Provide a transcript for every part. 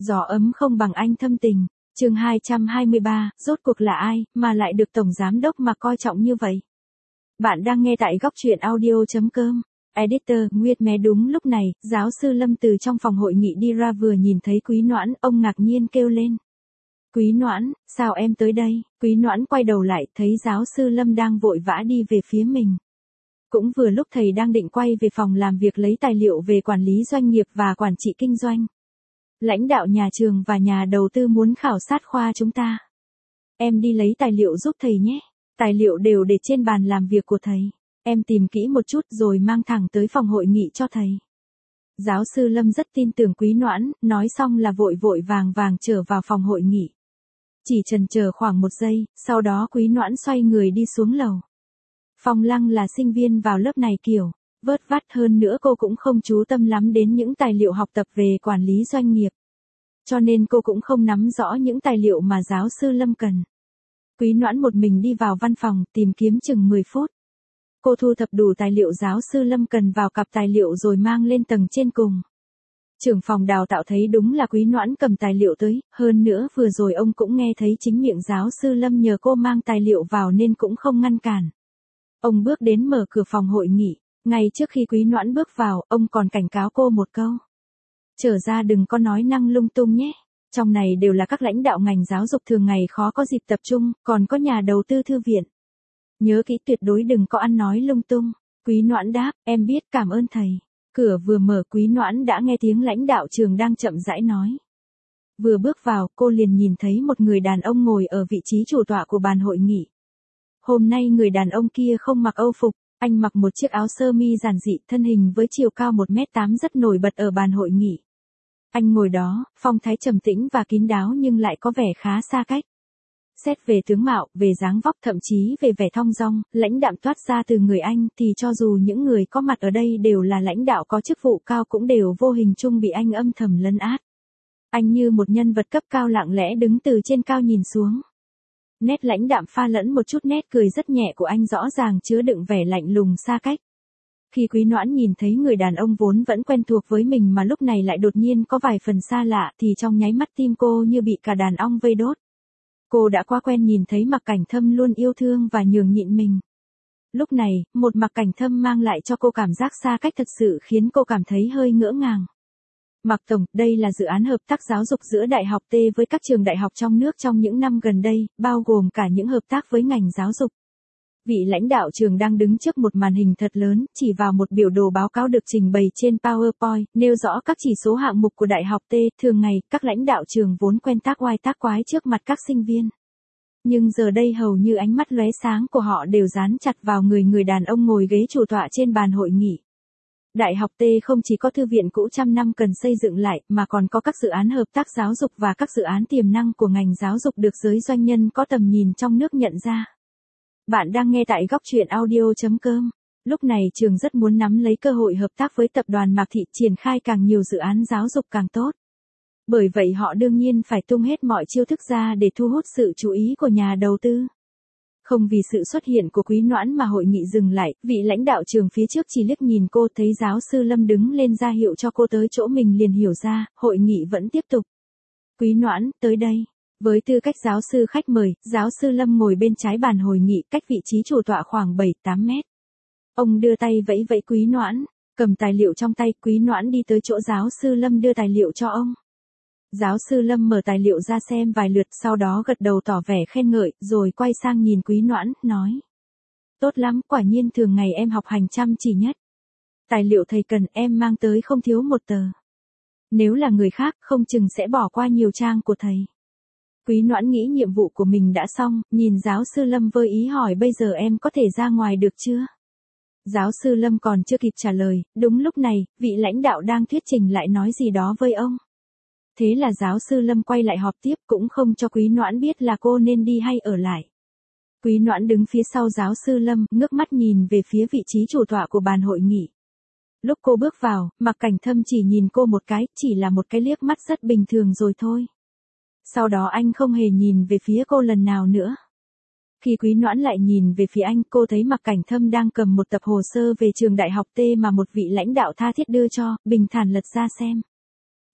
Gió ấm không bằng anh thâm tình. Chương 223, rốt cuộc là ai mà lại được tổng giám đốc mà coi trọng như vậy? Bạn đang nghe tại góc truyện audio.com. Editor, Nguyệt mé đúng lúc này, giáo sư Lâm từ trong phòng hội nghị đi ra vừa nhìn thấy Quý Noãn, ông ngạc nhiên kêu lên. Quý Noãn, sao em tới đây? Quý Noãn quay đầu lại, thấy giáo sư Lâm đang vội vã đi về phía mình. Cũng vừa lúc thầy đang định quay về phòng làm việc lấy tài liệu về quản lý doanh nghiệp và quản trị kinh doanh. Lãnh đạo nhà trường và nhà đầu tư muốn khảo sát khoa chúng ta. Em đi lấy tài liệu giúp thầy nhé. Tài liệu đều để trên bàn làm việc của thầy. Em tìm kỹ một chút rồi mang thẳng tới phòng hội nghị cho thầy. Giáo sư Lâm rất tin tưởng Quý Noãn, nói xong là vội vội vàng vàng trở vào phòng hội nghị. Chỉ chần chờ khoảng 1 giây, sau đó Quý Noãn xoay người đi xuống lầu. Phong Lăng là sinh viên vào lớp này kiểu vớt vát, hơn nữa cô cũng không chú tâm lắm đến những tài liệu học tập về quản lý doanh nghiệp. Cho nên cô cũng không nắm rõ những tài liệu mà giáo sư Lâm cần. Quý Noãn một mình đi vào văn phòng tìm kiếm chừng 10 phút. Cô thu thập đủ tài liệu giáo sư Lâm cần vào cặp tài liệu rồi mang lên tầng trên cùng. Trưởng phòng đào tạo thấy đúng là Quý Noãn cầm tài liệu tới, hơn nữa vừa rồi ông cũng nghe thấy chính miệng giáo sư Lâm nhờ cô mang tài liệu vào nên cũng không ngăn cản. Ông bước đến mở cửa phòng hội nghị, ngay trước khi Quý Noãn bước vào, ông còn cảnh cáo cô một câu. Trở ra đừng có nói năng lung tung nhé, trong này đều là các lãnh đạo ngành giáo dục thường ngày khó có dịp tập trung, còn có nhà đầu tư thư viện. Nhớ kỹ tuyệt đối đừng có ăn nói lung tung. Quý Noãn đáp, em biết, cảm ơn thầy. Cửa vừa mở Quý Noãn đã nghe tiếng lãnh đạo trường đang chậm rãi nói. Vừa bước vào, cô liền nhìn thấy một người đàn ông ngồi ở vị trí chủ tọa của bàn hội nghị. Hôm nay người đàn ông kia không mặc âu phục, anh mặc một chiếc áo sơ mi giản dị, thân hình với chiều cao 1m8 rất nổi bật ở bàn hội nghị. Anh ngồi đó, phong thái trầm tĩnh và kín đáo nhưng lại có vẻ khá xa cách. Xét về tướng mạo, về dáng vóc, thậm chí về vẻ thong dong, lãnh đạm toát ra từ người anh thì cho dù những người có mặt ở đây đều là lãnh đạo có chức vụ cao cũng đều vô hình chung bị anh âm thầm lấn át. Anh như một nhân vật cấp cao lặng lẽ đứng từ trên cao nhìn xuống. Nét lãnh đạm pha lẫn một chút nét cười rất nhẹ của anh rõ ràng chứa đựng vẻ lạnh lùng xa cách. Khi Quý Noãn nhìn thấy người đàn ông vốn vẫn quen thuộc với mình mà lúc này lại đột nhiên có vài phần xa lạ thì trong nháy mắt tim cô như bị cả đàn ong vây đốt. Cô đã quá quen nhìn thấy Mạc Cảnh Thâm luôn yêu thương và nhường nhịn mình. Lúc này, một Mạc Cảnh Thâm mang lại cho cô cảm giác xa cách thật sự khiến cô cảm thấy hơi ngỡ ngàng. Mạc Tổng, đây là dự án hợp tác giáo dục giữa Đại học T với các trường đại học trong nước trong những năm gần đây, bao gồm cả những hợp tác với ngành giáo dục. Vị lãnh đạo trường đang đứng trước một màn hình thật lớn, chỉ vào một biểu đồ báo cáo được trình bày trên PowerPoint, nêu rõ các chỉ số hạng mục của Đại học T. Thường ngày, các lãnh đạo trường vốn quen tác oai tác quái trước mặt các sinh viên. Nhưng giờ đây hầu như ánh mắt lóe sáng của họ đều dán chặt vào người đàn ông ngồi ghế chủ tọa trên bàn hội nghị. Đại học T không chỉ có thư viện cũ trăm năm cần xây dựng lại, mà còn có các dự án hợp tác giáo dục và các dự án tiềm năng của ngành giáo dục được giới doanh nhân có tầm nhìn trong nước nhận ra. Bạn đang nghe tại góc truyện audio.com. Lúc này trường rất muốn nắm lấy cơ hội hợp tác với tập đoàn Mạc Thị triển khai càng nhiều dự án giáo dục càng tốt. Bởi vậy họ đương nhiên phải tung hết mọi chiêu thức ra để thu hút sự chú ý của nhà đầu tư. Không vì sự xuất hiện của Quý Noãn mà hội nghị dừng lại, vị lãnh đạo trường phía trước chỉ liếc nhìn cô thấy giáo sư Lâm đứng lên ra hiệu cho cô tới chỗ mình liền hiểu ra, hội nghị vẫn tiếp tục. Quý Noãn, tới đây. Với tư cách giáo sư khách mời, giáo sư Lâm ngồi bên trái bàn hội nghị cách vị trí chủ tọa khoảng 7-8 mét. Ông đưa tay vẫy vẫy Quý Noãn, cầm tài liệu trong tay, Quý Noãn đi tới chỗ giáo sư Lâm đưa tài liệu cho ông. Giáo sư Lâm mở tài liệu ra xem vài lượt sau đó gật đầu tỏ vẻ khen ngợi, rồi quay sang nhìn Quý Noãn, nói. Tốt lắm, quả nhiên thường ngày em học hành chăm chỉ nhất. Tài liệu thầy cần em mang tới không thiếu một tờ. Nếu là người khác không chừng sẽ bỏ qua nhiều trang của thầy. Quý Noãn nghĩ nhiệm vụ của mình đã xong, nhìn giáo sư Lâm vơi ý hỏi bây giờ em có thể ra ngoài được chưa? Giáo sư Lâm còn chưa kịp trả lời, đúng lúc này, vị lãnh đạo đang thuyết trình lại nói gì đó với ông. Thế là giáo sư Lâm quay lại họp tiếp cũng không cho Quý Noãn biết là cô nên đi hay ở lại. Quý Noãn đứng phía sau giáo sư Lâm, ngước mắt nhìn về phía vị trí chủ tọa của bàn hội nghị. Lúc cô bước vào, Mạc Cảnh Thâm chỉ nhìn cô một cái, chỉ là một cái liếc mắt rất bình thường rồi thôi. Sau đó anh không hề nhìn về phía cô lần nào nữa. Khi Quý Noãn lại nhìn về phía anh, cô thấy Mạc Cảnh Thâm đang cầm một tập hồ sơ về trường Đại học T mà một vị lãnh đạo tha thiết đưa cho, bình thản lật ra xem.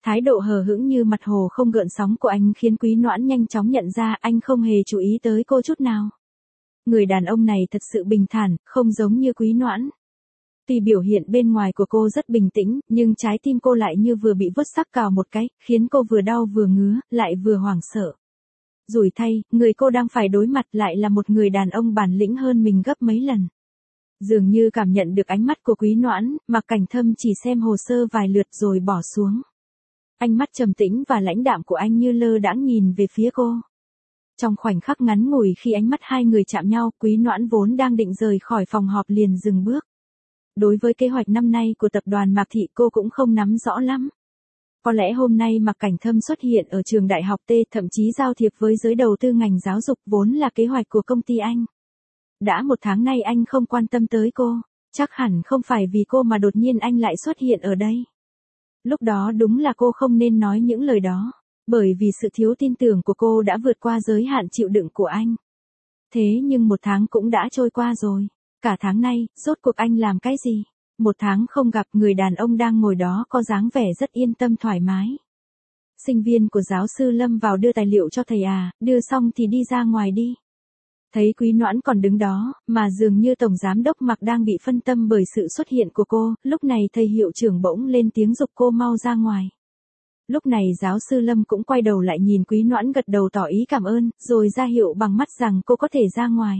Thái độ hờ hững như mặt hồ không gợn sóng của anh khiến Quý Noãn nhanh chóng nhận ra anh không hề chú ý tới cô chút nào. Người đàn ông này thật sự bình thản, không giống như Quý Noãn. Tuy biểu hiện bên ngoài của cô rất bình tĩnh, nhưng trái tim cô lại như vừa bị vứt sắc cào một cái, khiến cô vừa đau vừa ngứa, lại vừa hoảng sợ. Rủi thay, người cô đang phải đối mặt lại là một người đàn ông bản lĩnh hơn mình gấp mấy lần. Dường như cảm nhận được ánh mắt của Quý Noãn, Mạc Cảnh Thâm chỉ xem hồ sơ vài lượt rồi bỏ xuống. Ánh mắt trầm tĩnh và lãnh đạm của anh như lơ đãng nhìn về phía cô. Trong khoảnh khắc ngắn ngủi khi ánh mắt hai người chạm nhau, Quý Noãn vốn đang định rời khỏi phòng họp liền dừng bước. Đối với kế hoạch năm nay của tập đoàn Mạc Thị cô cũng không nắm rõ lắm. Có lẽ hôm nay Mạc Cảnh Thâm xuất hiện ở trường đại học T, thậm chí giao thiệp với giới đầu tư ngành giáo dục vốn là kế hoạch của công ty anh. Đã một tháng nay anh không quan tâm tới cô, chắc hẳn không phải vì cô mà đột nhiên anh lại xuất hiện ở đây. Lúc đó đúng là cô không nên nói những lời đó, bởi vì sự thiếu tin tưởng của cô đã vượt qua giới hạn chịu đựng của anh. Thế nhưng một tháng cũng đã trôi qua rồi. Cả tháng nay, rốt cuộc anh làm cái gì? Một tháng không gặp, người đàn ông đang ngồi đó có dáng vẻ rất yên tâm thoải mái. Sinh viên của giáo sư Lâm vào đưa tài liệu cho thầy à, đưa xong thì đi ra ngoài đi. Thấy Quý Noãn còn đứng đó, mà dường như Tổng Giám đốc Mạc đang bị phân tâm bởi sự xuất hiện của cô, lúc này thầy hiệu trưởng bỗng lên tiếng giục cô mau ra ngoài. Lúc này giáo sư Lâm cũng quay đầu lại nhìn Quý Noãn gật đầu tỏ ý cảm ơn, rồi ra hiệu bằng mắt rằng cô có thể ra ngoài.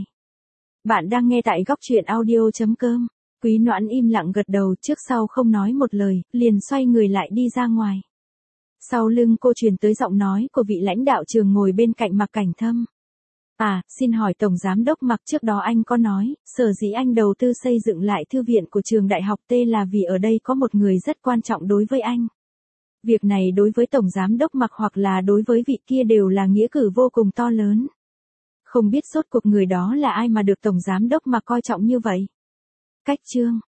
Bạn đang nghe tại góc truyện audio.com. Quý Noãn im lặng gật đầu trước sau không nói một lời, liền xoay người lại đi ra ngoài. Sau lưng cô truyền tới giọng nói của vị lãnh đạo trường ngồi bên cạnh Mạc Cảnh Thâm. À, xin hỏi Tổng Giám đốc Mạc, trước đó anh có nói, sở dĩ anh đầu tư xây dựng lại thư viện của trường đại học T là vì ở đây có một người rất quan trọng đối với anh. Việc này đối với Tổng Giám đốc Mạc hoặc là đối với vị kia đều là nghĩa cử vô cùng to lớn. Không biết rốt cuộc người đó là ai mà được Tổng Giám đốc Mạc coi trọng như vậy. Cách chương